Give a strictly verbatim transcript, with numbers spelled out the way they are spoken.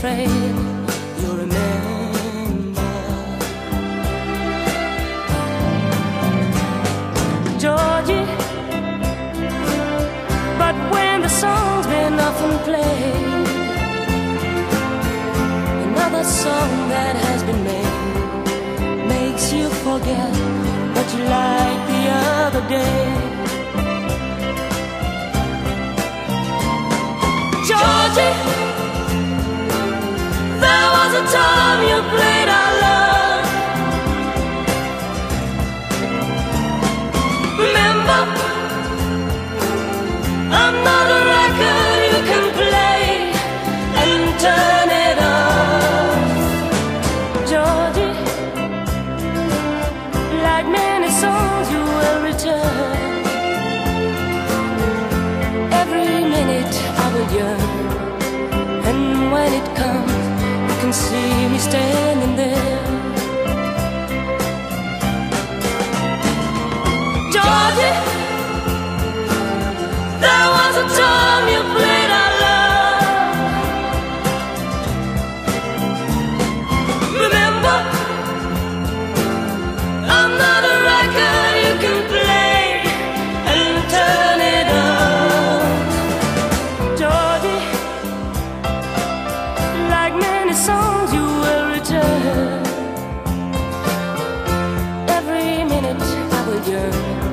afraid you'll remember. Georgie, but when the song's been often played, another song that has been made makes you forget what you liked the other day. Georgie, there was a time you played our love. Remember, I'm not a record you can play and turn it off. Georgie, like many songs you will return. Every minute I will yearn, and when it comes you can see me standing there. Georgie, there was a time you played our love. Remember, I'm not a record you can play and turn it on. Georgie, like many songs you will return. Every minute I will yearn,